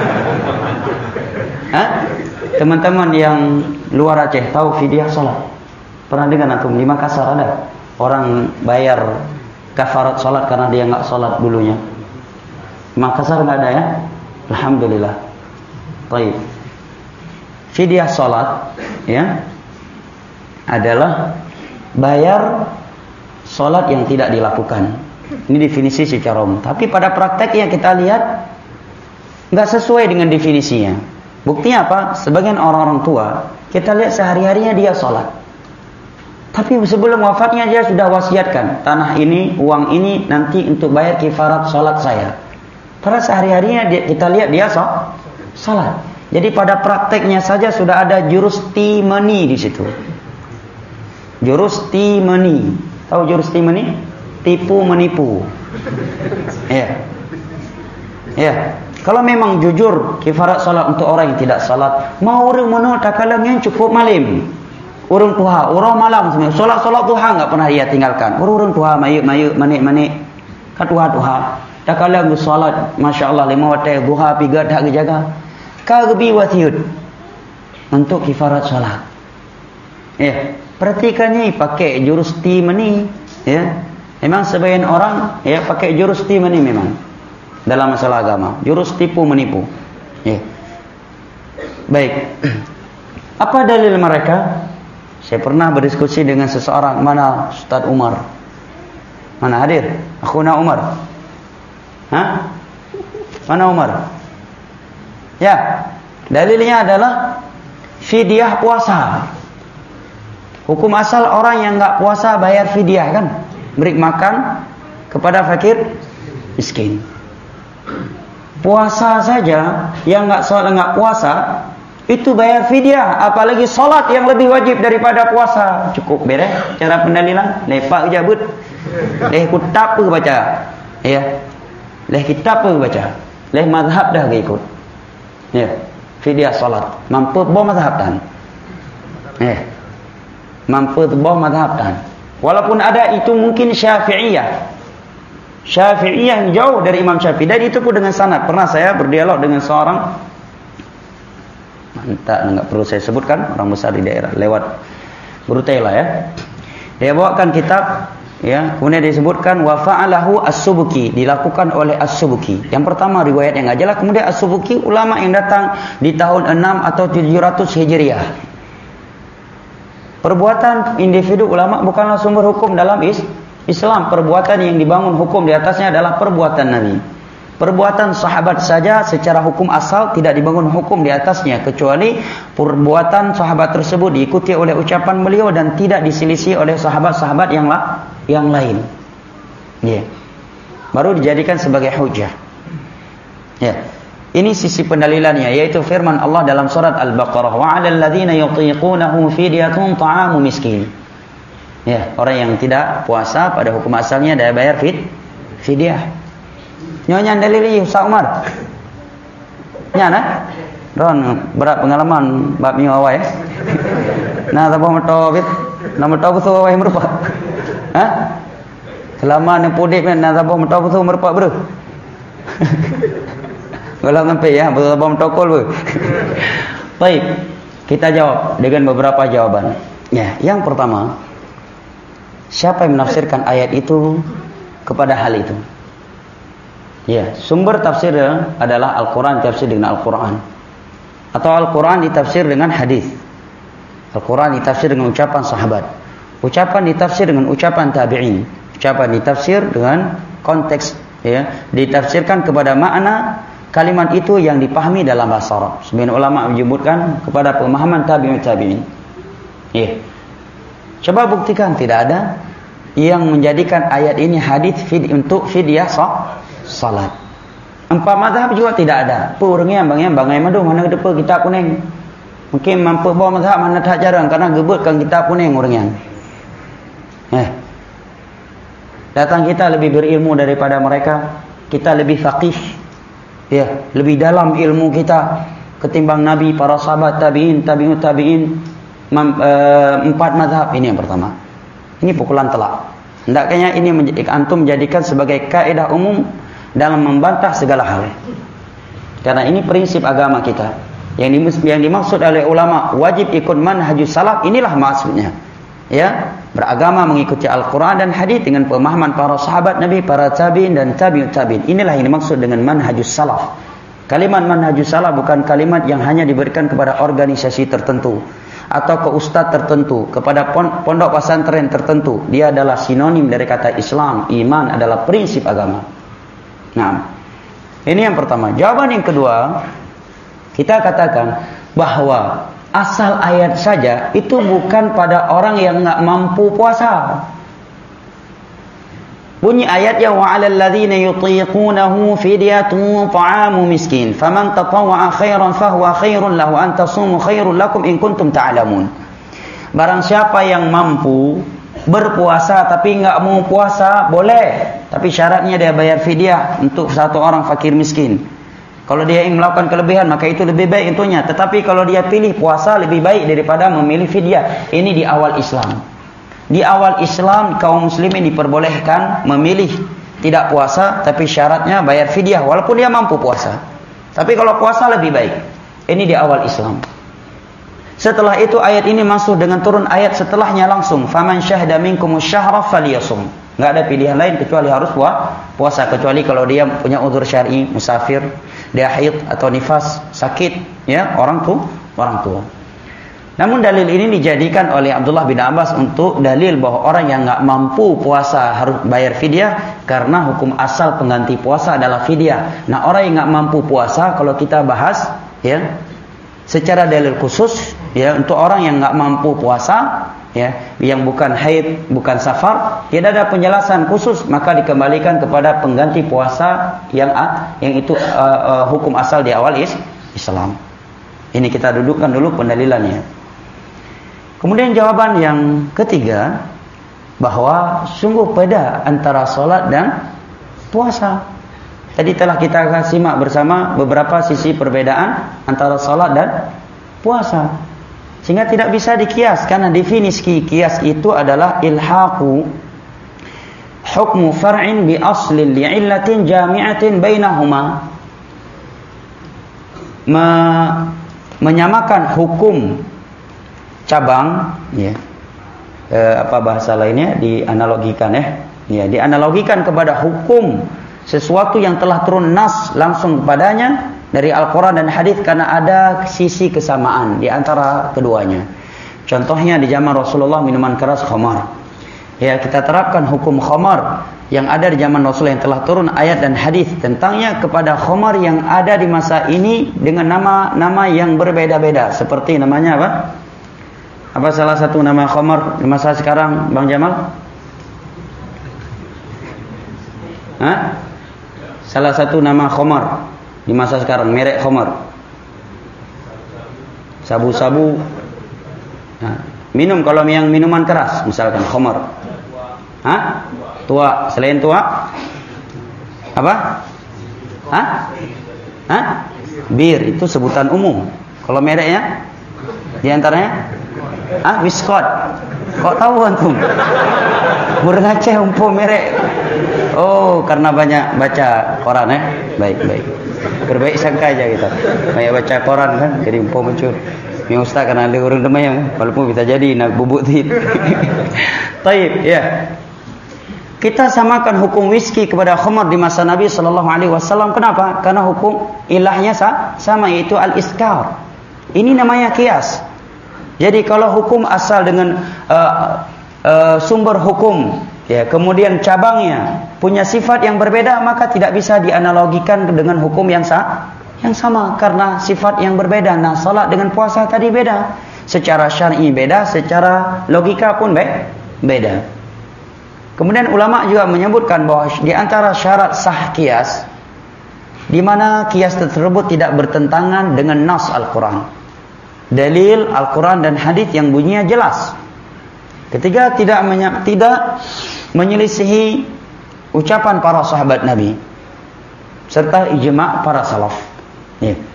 Ha? Teman-teman yang luar Aceh tahu fidyah salat? Pernah dengar antum di Makassar ada orang bayar kafarat salat karena dia enggak salat dulunya. Di Makassar enggak ada ya? Alhamdulillah. Baik. Fidyah salat ya adalah bayar salat yang tidak dilakukan. Ini definisi secara umum. Tapi pada prakteknya kita lihat nggak sesuai dengan definisinya. Buktinya apa? Sebagian orang-orang tua kita lihat sehari-harinya dia sholat. Tapi sebelum wafatnya dia sudah wasiatkan tanah ini, uang ini nanti untuk bayar kifarat sholat saya. Pada sehari-harinya dia, kita lihat dia sholat. Jadi pada prakteknya saja sudah ada jurus timeni di situ. Jurus timeni. Tahu jurus timeni? Tipu menipu. Ya. Ya. Kalau memang jujur kifarat salat untuk orang yang tidak salat, mau orang mana takalang yang cukup malam. Orang tuha, orang malam semua. Salat-salat duha enggak pernah dia tinggalkan. Orang tuha mayuk-mayuk manik-manik. Ka tuha-tuha. Takalang salat, masya-Allah lima waktu duha piga dak jaga. Ka gebi wasiut untuk kifarat salat. Ya, perhatikannya pakai jurus timeni, ya. Memang sebagian orang ya pakai jurus tipu ini memang dalam masalah agama, jurus tipu menipu. Ya. Baik. Apa dalil mereka? Saya pernah berdiskusi dengan seseorang, mana Ustaz Umar? Mana hadir? Akhuna Umar. Hah? Mana Umar? Ya. Dalilnya adalah fidyah puasa. Hukum asal orang yang enggak puasa bayar fidyah kan? Beri makan kepada fakir miskin. Puasa saja yang enggak salat enggak puasa itu bayar fidyah, apalagi salat yang lebih wajib daripada puasa. Cukup beres cara pendalilan, lepak jabut. Leh kitab pun baca. Ya. Leh kitab pun baca. Leh mazhab dah ikut. Ya. Fidyah salat. Mampu boh mazhab dan. Eh. Mampu boh mazhab dan. Walaupun ada itu mungkin Syafi'iyah. Syafi'iyah yang jauh dari Imam Syafi'i. Dan itu pun dengan sanad. Pernah saya berdialog dengan seorang, entah enggak perlu saya sebutkan, orang besar di daerah lewat Brutela ya. Dia bawakan kitab ya, kemudian disebutkan wa fa'alahu As-Subuki, dilakukan oleh As-Subuki. Yang pertama riwayat yang enggak jelas, kemudian As-Subuki ulama yang datang di tahun enam atau tujuh ratus Hijriah. Perbuatan individu ulama bukanlah sumber hukum dalam Islam. Perbuatan yang dibangun hukum di atasnya adalah perbuatan Nabi. Perbuatan sahabat saja secara hukum asal tidak dibangun hukum di atasnya, kecuali perbuatan sahabat tersebut diikuti oleh ucapan beliau dan tidak diselisih oleh sahabat-sahabat yang la, yang lain. Ya. Baru dijadikan sebagai hujjah. Ya. Ini sisi pendalilannya, yaitu firman Allah dalam surat Al-Baqarah, wa 'alal ladzina yutiqunahu fidyatun ta'amu miskin. Ya, orang yang tidak puasa pada hukum asalnya dia bayar fid fidyah. Nyonya dalil Ustaz Umar. Nyana? Ron berat pengalaman bab ni awal ya. Nah, tabah metobit, nama tahu betul awal merupa. Ha? Selama ni podek nah tabah metobit betul merupa bro. Kalau sampai ya, betul-betul tokol bu. Baik, kita jawab dengan beberapa jawaban. Ya, yang pertama, siapa yang menafsirkan ayat itu kepada hal itu? Ya, sumber tafsirnya adalah Al-Quran ditafsir dengan Al-Quran, atau Al-Quran ditafsir dengan hadis. Al-Quran ditafsir dengan ucapan sahabat, ucapan ditafsir dengan ucapan tabi'in, ucapan ditafsir dengan konteks, ya, ditafsirkan kepada makna kalimat itu yang dipahami dalam bahasa Arab. Sebagian ulama menyebutkan kepada pemahaman tabi'in tabi'in. Ya. Coba buktikan tidak ada yang menjadikan ayat ini hadis fid untuk fidyah salat. Empat mazhab juga tidak ada. Purungnya bangnya bangai madu mana depa kitab kuning. Mungkin mampu bawa mazhab mana tak jarang karena gebutkan kitab kuning orangnya. Eh. Datang kita lebih berilmu daripada mereka, kita lebih faqih. Ya, lebih dalam ilmu kita ketimbang Nabi, para sahabat, tabi'in, tabi'ut tabi'in, empat mazhab. Ini yang pertama. Ini pukulan telak. Hendaknya ini menjadi, antum menjadikan sebagai kaidah umum dalam membantah segala hal. Karena ini prinsip agama kita. Yang dimaksud oleh ulama wajib ikut manhajus salaf, inilah maksudnya. Ya, beragama mengikuti Al-Quran dan hadis dengan pemahaman para sahabat Nabi, para tabi'in dan tabi'ut tabi'in. Inilah yang dimaksud dengan manhajus salaf. Kalimat manhajus salaf bukan kalimat yang hanya diberikan kepada organisasi tertentu atau ke ustaz tertentu, kepada pondok pesantren tertentu. Dia adalah sinonim dari kata Islam. Iman adalah prinsip agama. Nah, ini yang pertama. Jawaban yang kedua, kita katakan bahwa asal ayat saja itu bukan pada orang yang enggak mampu puasa. Bunyi ayatnya wa 'alal ladzina yutiqunahu fidyatun ta'amu miskin faman tatawwa'a khairan fahuwa khairun lahu an tasumu khairul lakum in kuntum ta'lamun. Barang siapa yang mampu berpuasa tapi enggak mau puasa boleh, tapi syaratnya dia bayar fidyah untuk satu orang fakir miskin. Kalau dia ingin melakukan kelebihan maka itu lebih baik untuknya. Tetapi kalau dia pilih puasa lebih baik daripada memilih fidyah. Ini di awal Islam. Di awal Islam kaum muslimin diperbolehkan memilih tidak puasa, tapi syaratnya bayar fidyah walaupun dia mampu puasa. Tapi kalau puasa lebih baik. Ini di awal Islam. Setelah itu ayat ini masuk dengan turun ayat setelahnya langsung. Faman syahida minkumus syahra falyasum. Enggak ada pilihan lain kecuali harus puasa, kecuali kalau dia punya uzur syar'i, musafir, dia haid atau nifas, sakit, ya, orang tua, orang tua. Namun dalil ini dijadikan oleh Abdullah bin Abbas untuk dalil bahwa orang yang enggak mampu puasa harus bayar fidyah, karena hukum asal pengganti puasa adalah fidyah. Nah, orang yang enggak mampu puasa kalau kita bahas, ya, secara dalil khusus, ya, untuk orang yang enggak mampu puasa, ya, yang bukan haid, bukan safar, tidak ada penjelasan khusus, maka dikembalikan kepada pengganti puasa yang yang itu uh, uh, hukum asal di awal is, Islam. Ini kita dudukkan dulu pendalilannya. Kemudian jawaban yang ketiga, bahwa sungguh beda antara sholat dan puasa. Tadi telah kita simak bersama beberapa sisi perbedaan antara sholat dan puasa, sehingga tidak bisa dikias, karena definisi kias itu adalah ilhaqu hukmu far'in bi aslin li'illatin jami'atin bainahuma. Me, menyamakan hukum cabang, ya, e, apa bahasa lainnya, dianalogikan, ya, ya, dianalogikan kepada hukum sesuatu yang telah turun nas langsung kepadanya dari Al-Quran dan hadis, karena ada sisi kesamaan di antara keduanya. Contohnya di zaman Rasulullah minuman keras khamar. Ya, kita terapkan hukum khamar yang ada di zaman Rasul yang telah turun ayat dan hadis tentangnya kepada khamar yang ada di masa ini dengan nama-nama yang berbeda-beda. Seperti namanya apa? Apa salah satu nama khamar di masa sekarang, Bang Jamal? Hah? Salah satu nama khamar di masa sekarang, merek khamar. Sabu-sabu. Nah, minum kalau yang minuman keras, misalkan khamar. Hah? Tua. Selain tua, apa? Hah? Hah? Bir itu sebutan umum. Kalau mereknya, di antaranya, ah, Wiskot. Kok tahu antum? Berngaceh umpo merek. Oh, karena banyak baca koran, ya. Baik, baik. Berbaik sangka aja kita. Banyak baca koran kan, jadi umpo muncul. Ini ustaz karena ada orang demai yang walaupun bisa jadi nak bubuk tit. Taib, ya. Kita samakan hukum whisky kepada khamar di masa Nabi sallallahu alaihi wasallam. Kenapa? Karena hukum ilahnya sama, yaitu al-iskar. Ini namanya kias. Jadi kalau hukum asal dengan uh, uh, sumber hukum, ya, kemudian cabangnya punya sifat yang berbeda, maka tidak bisa dianalogikan dengan hukum yang sa yang sama, karena sifat yang berbeda. Nah, salat dengan puasa tadi beda, secara syar'i beda, secara logika pun be beda. Kemudian ulama juga menyebutkan bahwa di antara syarat sah kias, di mana kias tersebut tidak bertentangan dengan nas Al-Quran, dalil Al-Quran dan hadis yang bunyinya jelas. Ketiga, tidak menye- tidak menyelisihi ucapan para sahabat Nabi serta ijma' para salaf. Ya.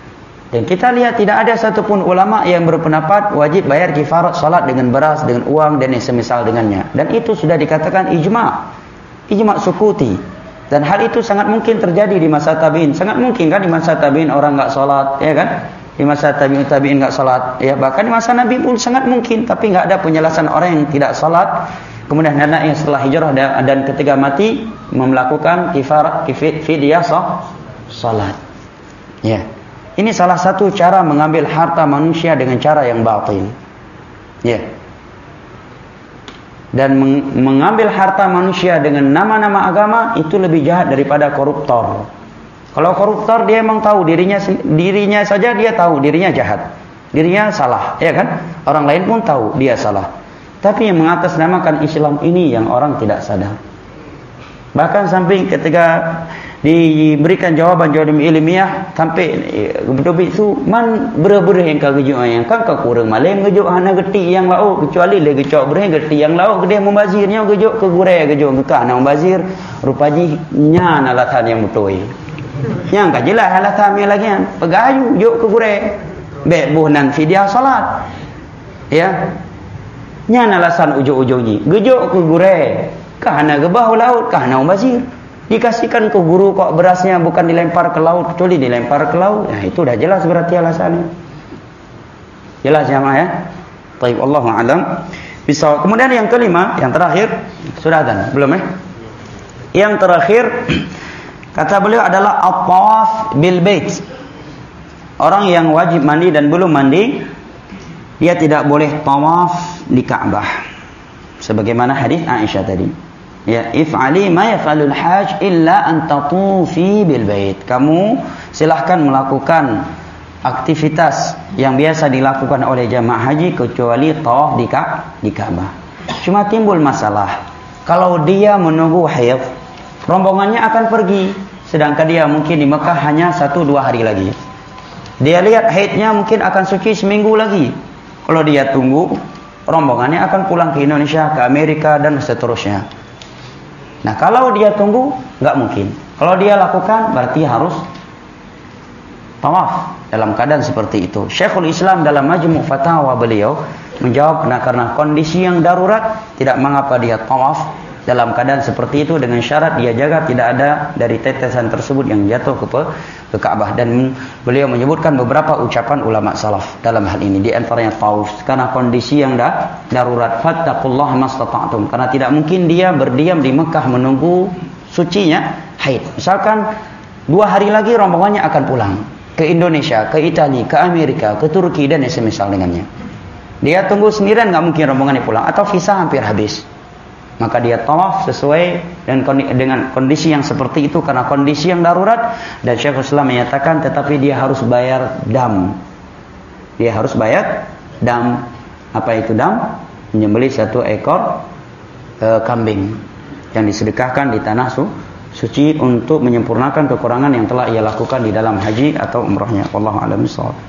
Dan kita lihat tidak ada satupun ulama yang berpendapat wajib bayar kifarat salat dengan beras, dengan uang dan yang semisal dengannya. Dan itu sudah dikatakan ijma'. Ijma' sukuti. Dan hal itu sangat mungkin terjadi di masa tabi'in. Sangat mungkin kan di masa tabi'in orang enggak salat, ya kan? Di masa tabi'in tabi'in enggak salat, ya bahkan di masa Nabi pun sangat mungkin, tapi enggak ada penjelasan orang yang tidak salat. Kemudian anak yang setelah hijrah dan, dan ketika mati melakukan kifarat fidyah salat. Ya. Ini salah satu cara mengambil harta manusia dengan cara yang batil. Ya. Dan meng mengambil harta manusia dengan nama-nama agama itu lebih jahat daripada koruptor. Kalau koruptor dia memang tahu dirinya dirinya saja dia tahu dirinya jahat. Dirinya salah, ya kan? Orang lain pun tahu dia salah. Tapi yang mengatasnamakan Islam ini yang orang tidak sadar. Bahkan sampai ketika diberikan jawaban-jawaban ilmiah sampai betul itu man berah-berah yang kau gejuk yang kan kau kurang malam gejuk hana geti yang lauk kecuali le gecok berah geti yang lauk dia membazirnya gejuk ke gurai gejuk ke ana membazir rupaji nya alatan yang betul. Yang ka jelas alatan yang lagi pegayu juk ke gurai be buhnan fidyah salat. Ya. Nya alasan ujung-ujungnya gejuk ke gurai ka hana gebah laut ka hana membazir. Dikasihkan ke guru kok berasnya bukan dilempar ke laut, kecuali dilempar ke laut. Nah, itu dah jelas berarti alasannya. Jelas jemaah ya? Baik, Allahu a'lam. Bisa. Kemudian yang kelima, yang terakhir, sudah adzan, belum ya? Yang terakhir kata beliau adalah at-tawaf bil bait. Orang yang wajib mandi dan belum mandi, dia tidak boleh tawaf di Ka'bah. Sebagaimana hadis Aisyah tadi. Ya, if'ali ma yaf'alul hajj illa an tatufi bil bait. Kamu silahkan melakukan aktivitas yang biasa dilakukan oleh jamaah haji kecuali tawaf di di Ka'bah. Cuma timbul masalah. Kalau dia menunggu haid, rombongannya akan pergi, sedangkan dia mungkin di Mekah hanya satu dua hari lagi. Dia lihat haidnya mungkin akan suci seminggu lagi. Kalau dia tunggu, rombongannya akan pulang ke Indonesia, ke Amerika dan seterusnya. Nah, kalau dia tunggu, nggak mungkin. Kalau dia lakukan, berarti harus tawaf dalam keadaan seperti itu. Syekhul Islam dalam Majmu' Fatawa beliau menjawab, nah, karena kondisi yang darurat, tidak mengapa dia tawaf dalam keadaan seperti itu dengan syarat dia jaga tidak ada dari tetesan tersebut yang jatuh ke ke Ka'bah. Dan beliau menyebutkan beberapa ucapan ulama salaf dalam hal ini, di antaranya tauf karena kondisi yang dah darurat, fattaqullaha mastata'tum, karena tidak mungkin dia berdiam di Mekah menunggu sucinya haid. Misalkan dua hari lagi rombongannya akan pulang ke Indonesia, ke Italia, ke Amerika, ke Turki dan yang semisal dengannya. Dia tunggu sendirian, nggak mungkin rombongannya pulang, atau visa hampir habis. Maka dia tawaf sesuai dengan kondisi yang seperti itu karena kondisi yang darurat. Dan Syekhul Islam menyatakan tetapi dia harus bayar dam. Dia harus bayar dam. Apa itu dam? Menyembelih satu ekor e, kambing yang disedekahkan di tanah su, suci untuk menyempurnakan kekurangan yang telah ia lakukan di dalam haji atau umrahnya. Wallahu a'lam bishawab.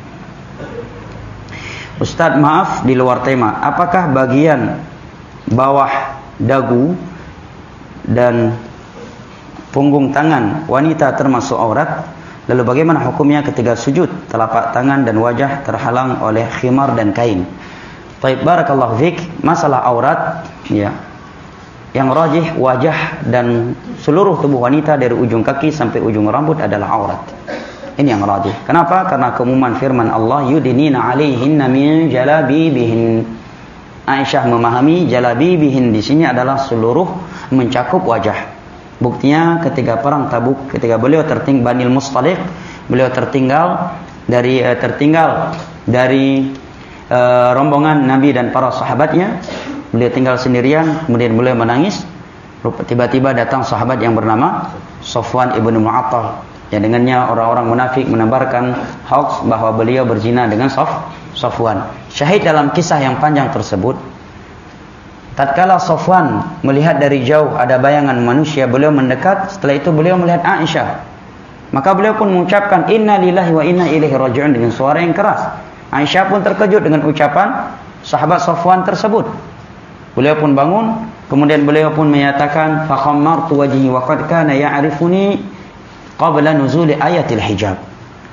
Ustaz, maaf di luar tema. Apakah bagian bawah dagu dan punggung tangan wanita termasuk aurat? Lalu bagaimana hukumnya ketika sujud telapak tangan dan wajah terhalang oleh khimar dan kain? Baik, barakallahu fik. Masalah aurat, ya, yang rajih wajah dan seluruh tubuh wanita dari ujung kaki sampai ujung rambut adalah aurat. Ini yang rajih. Kenapa? Karena keumuman firman Allah, yudinina alaihinna min jalabibihin. Aisyah memahami jalabibihin di sini adalah seluruh mencakup wajah. Buktinya ketika perang Tabuk, ketika beliau tertinggal Banil Mustaliq, beliau tertinggal dari uh, tertinggal dari uh, rombongan Nabi dan para sahabatnya. Beliau tinggal sendirian, kemudian beliau menangis. Tiba-tiba datang sahabat yang bernama Safwan ibnu Mu'attal. Yang dengannya orang-orang munafik menebarkan hoax bahwa beliau berzina dengan Saf Safwan. Syahid dalam kisah yang panjang tersebut, tatkala Safwan melihat dari jauh ada bayangan manusia, beliau mendekat. Setelah itu beliau melihat Aisyah. Maka beliau pun mengucapkan inna lillahi wa inna ilaihi raji'un dengan suara yang keras. Aisyah pun terkejut dengan ucapan sahabat Safwan tersebut. Beliau pun bangun, kemudian beliau pun menyatakan fa khammartu wajhi wa qad kana ya'rifuni qabla nuzuli ayatil hijab.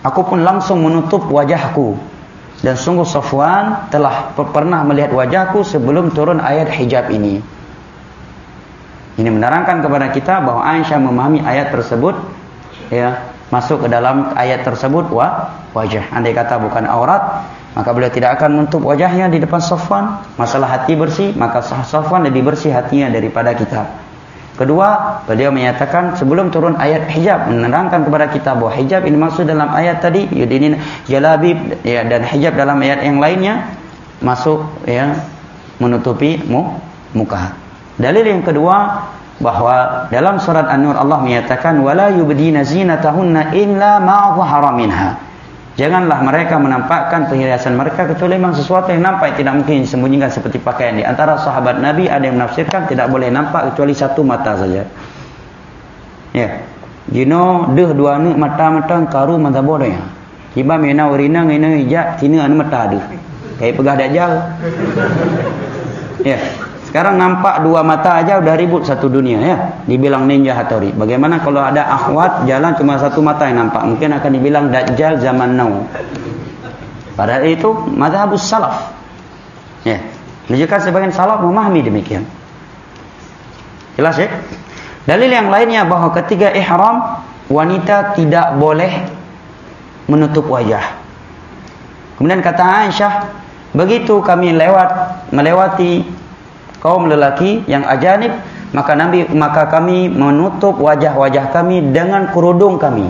Aku pun langsung menutup wajahku. Dan sungguh Safwan telah pernah melihat wajahku sebelum turun ayat hijab ini. Ini menerangkan kepada kita bahwa Aisyah memahami ayat tersebut, ya, masuk ke dalam ayat tersebut wa, wajah. Andai kata bukan aurat, maka beliau tidak akan menutup wajahnya di depan Safwan. Masalah hati bersih, maka Safwan lebih bersih hatinya daripada kita. Kedua, beliau menyatakan sebelum turun ayat hijab, menerangkan kepada kita bahwa hijab ini maksud dalam ayat tadi yudinin jalabib, ya, dan hijab dalam ayat yang lainnya masuk, ya, menutupi mu, muka. Dalil yang kedua, bahwa dalam surat An-Nur Allah menyatakan wala yubdina zinatahunna illa ma dhahara minha. Janganlah mereka menampakkan perhiasan mereka kecuali memang sesuatu yang nampak, tidak mungkin disembunyikan seperti pakaian. Di antara sahabat Nabi ada yang menafsirkan tidak boleh nampak kecuali satu mata saja. Ya. You know, deh dua ni mata-mata karu mata boleh. Tiba mena urina ngena hijab, sini anu mata ada. Kayak pegah dajal. Ya. Sekarang nampak dua mata aja udah ribut satu dunia, ya. Dibilang ninja Hattori. Bagaimana kalau ada akhwat jalan cuma satu mata yang nampak? Mungkin akan dibilang dajjal zaman now. Padahal itu mazhabus salaf. Ya. Menunjukkan sebagian salaf memahami demikian. Jelas, ya? Dalil yang lainnya bahwa ketika ihram wanita tidak boleh menutup wajah. Kemudian kata Aisyah, begitu kami lewat melewati kaum lelaki yang ajanib, maka Nabi maka kami menutup wajah-wajah kami dengan kerudung kami.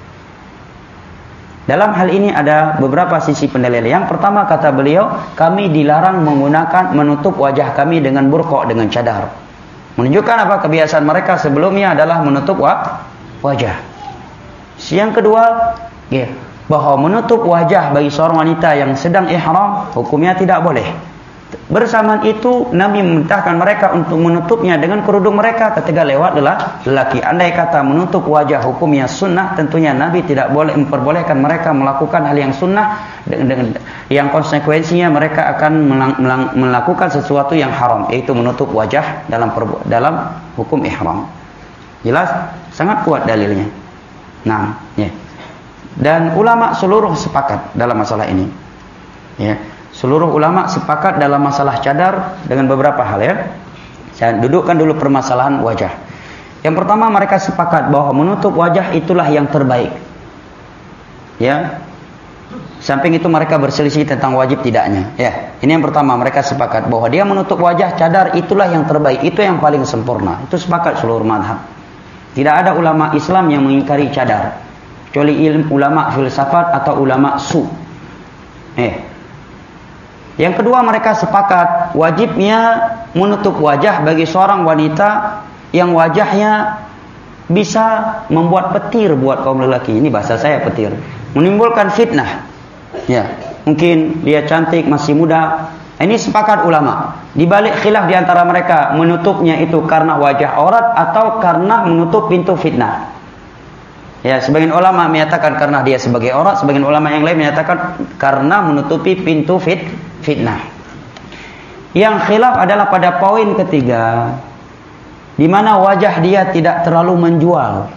Dalam hal ini ada beberapa sisi pendalilan. Yang pertama kata beliau, kami dilarang menggunakan menutup wajah kami dengan burqa, dengan cadar. Menunjukkan apa? Kebiasaan mereka sebelumnya adalah menutup wajah. Yang kedua, ya, bahwa menutup wajah bagi seorang wanita yang sedang ihram hukumnya tidak boleh. Bersamaan itu Nabi memerintahkan mereka untuk menutupnya dengan kerudung mereka ketika lewat lelaki. Andai kata menutup wajah hukumnya sunnah, tentunya Nabi tidak boleh memperbolehkan mereka melakukan hal yang sunnah dengan, dengan yang konsekuensinya mereka akan melang, melang, melakukan sesuatu yang haram, yaitu menutup wajah dalam dalam hukum ihram. Jelas? Sangat kuat dalilnya. Nah, ya. Dan ulama seluruh sepakat dalam masalah ini. Ya. Seluruh ulama sepakat dalam masalah cadar dengan beberapa hal, ya. Saya dudukkan dulu permasalahan wajah. Yang pertama, mereka sepakat bahwa menutup wajah itulah yang terbaik. Ya. Samping itu mereka berselisih tentang wajib tidaknya. Ya. Ini yang pertama, mereka sepakat bahwa dia menutup wajah cadar itulah yang terbaik, itu yang paling sempurna. Itu sepakat seluruh mazhab. Tidak ada ulama Islam yang mengingkari cadar, kecuali ilmu ulama filsafat atau ulama su. Eh. Yang kedua, mereka sepakat wajibnya menutup wajah bagi seorang wanita yang wajahnya bisa membuat petir buat kaum lelaki. Ini bahasa saya, petir. Menimbulkan fitnah. Ya, mungkin dia cantik, masih muda. Ini sepakat ulama. Di balik khilaf di antara mereka, menutupnya itu karena wajah aurat atau karena menutup pintu fitnah. Ya, sebagian ulama menyatakan karena dia sebagai aurat, sebagian ulama yang lain menyatakan karena menutupi pintu fit, fitnah. Yang khilaf adalah pada poin ketiga, di mana wajah dia tidak terlalu menjual.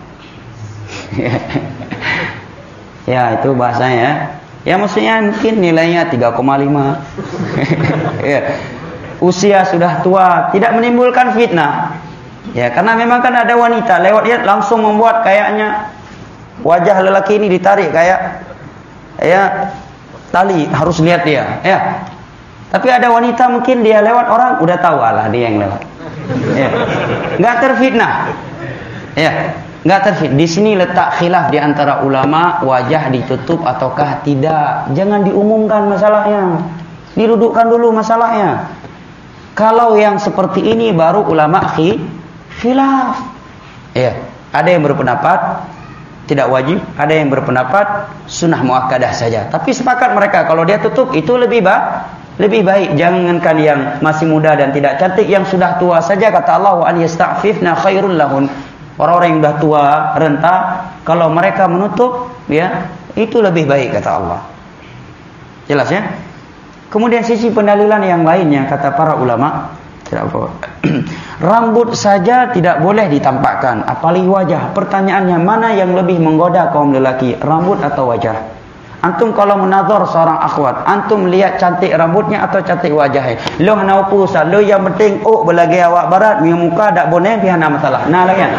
Ya, itu bahasanya. Ya, maksudnya mungkin nilainya tiga koma lima. Ya. Usia sudah tua, tidak menimbulkan fitnah. Ya, karena memang kan ada wanita lewat dia langsung membuat kayaknya wajah lelaki ini ditarik kayak ya tali, harus lihat dia, ya. Tapi ada wanita mungkin dia lewat orang udah tahu alah dia yang lewat. Ya. Enggak terfitnah. Ya, enggak terfitnah. Di sini letak khilaf di antara ulama, wajah ditutup ataukah tidak. Jangan diumumkan masalahnya. Dirudukkan dulu masalahnya. Kalau yang seperti ini baru ulama khilaf. Ya, ada yang berpendapat tidak wajib, ada yang berpendapat sunnah muakkadah saja. Tapi sepakat mereka kalau dia tutup itu lebih baik, lebih baik. Jangankan yang masih muda dan tidak cantik, yang sudah tua saja kata Allah wa an yasta'fifna khairul lahun. Orang-orang yang sudah tua, renta, kalau mereka menutup, ya, itu lebih baik kata Allah. Jelas, ya? Kemudian sisi pendalilan yang lainnya kata para ulama, tidak apa. Rambut saja tidak boleh ditampakkan, apalagi wajah. Pertanyaannya, mana yang lebih menggoda kaum lelaki, rambut atau wajah? Antum kalau menazar seorang akhwat, antum lihat cantik rambutnya atau cantik wajahnya? Lo hana apa usah, lo yang penting oh belagi awak barat, punya muka dak boneh, dia hana masalah. Nah lagi.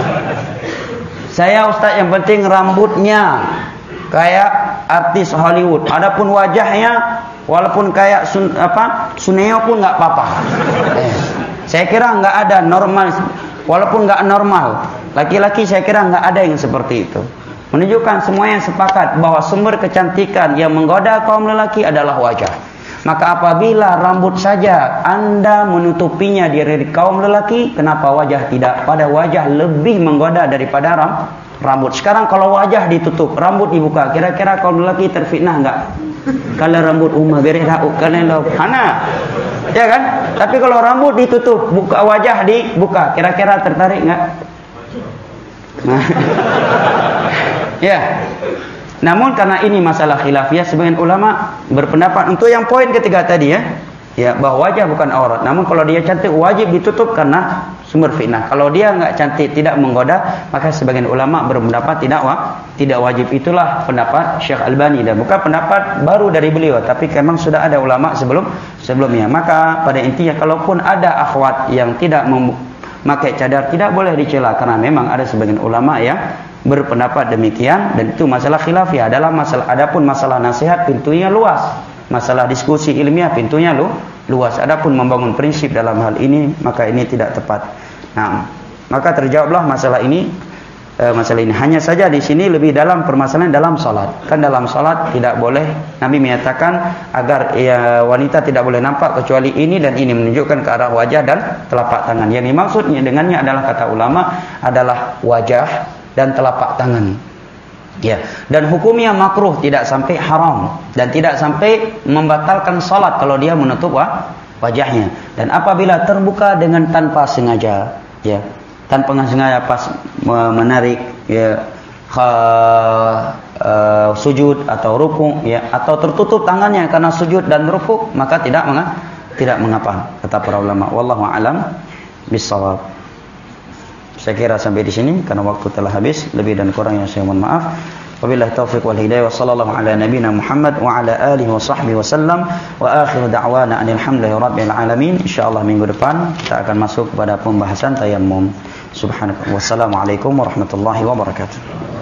Saya ustaz yang penting rambutnya kayak artis Hollywood. Adapun wajahnya walaupun kayak sun, apa Suneo pun enggak apa-apa. Eh, saya kira enggak ada normal, walaupun enggak normal. Laki-laki saya kira enggak ada yang seperti itu. Menunjukkan semua yang sepakat bahwa sumber kecantikan yang menggoda kaum lelaki adalah wajah. Maka apabila rambut saja Anda menutupinya dari kaum lelaki, kenapa wajah tidak? Pada wajah lebih menggoda daripada ram, rambut. Sekarang kalau wajah ditutup, rambut dibuka, kira-kira kaum lelaki terfitnah enggak? Kalau rambut umah beres dah kalau hana. Ya kan? Tapi kalau rambut ditutup, buka wajah dibuka, kira-kira tertarik enggak? Nah. Ya. Namun karena ini masalah khilafiyah, sebagian ulama berpendapat untuk yang poin ketiga tadi ya, ya bahwa wajah bukan aurat. Namun kalau dia cantik wajib ditutup karena sumber fitnah. Kalau dia enggak cantik tidak menggoda, maka sebagian ulama berpendapat tidak wa, tidak wajib. Itulah pendapat Syekh Albani dan bukan pendapat baru dari beliau, tapi memang sudah ada ulama sebelum sebelumnya. Maka pada intinya kalaupun ada akhwat yang tidak memakai cadar tidak boleh dicela karena memang ada sebagian ulama yang berpendapat demikian dan itu masalah khilafiyah. Dalam masalah adapun masalah nasihat pintunya luas, masalah diskusi ilmiah pintunya lu luas. Adapun membangun prinsip dalam hal ini maka ini tidak tepat. Nah, maka terjawablah masalah ini e, masalah ini. Hanya saja di sini lebih dalam permasalahan dalam salat. Kan dalam salat tidak boleh, Nabi menyatakan agar ya, wanita tidak boleh nampak kecuali ini dan ini, menunjukkan ke arah wajah dan telapak tangan. Yang dimaksudnya dengannya adalah kata ulama adalah wajah dan telapak tangan. Ya, dan hukumnya makruh, tidak sampai haram dan tidak sampai membatalkan salat kalau dia menutup wajahnya. Dan apabila terbuka dengan tanpa sengaja, ya, tanpa sengaja pas menarik ya ke, uh, sujud atau rukuk ya, atau tertutup tangannya karena sujud dan rukuk, maka tidak mengapa, tidak mengapa kata para ulama. Wallahu a'lam bissawab. Saya kira sampai di sini karena waktu telah habis. Lebih dan kurangnya saya mohon maaf. Wabillahi taufiq wal hidayah. Wassallallahu ala nabiyyina Muhammad wa ala alihi wa sahbihi wasallam. Wa akhiru da'wana anil hamdulillahi rabbil alamin. Insyaallah minggu depan kita akan masuk kepada pembahasan tayammum. Subhanallahi. Wassalamualaikum warahmatullahi wabarakatuh.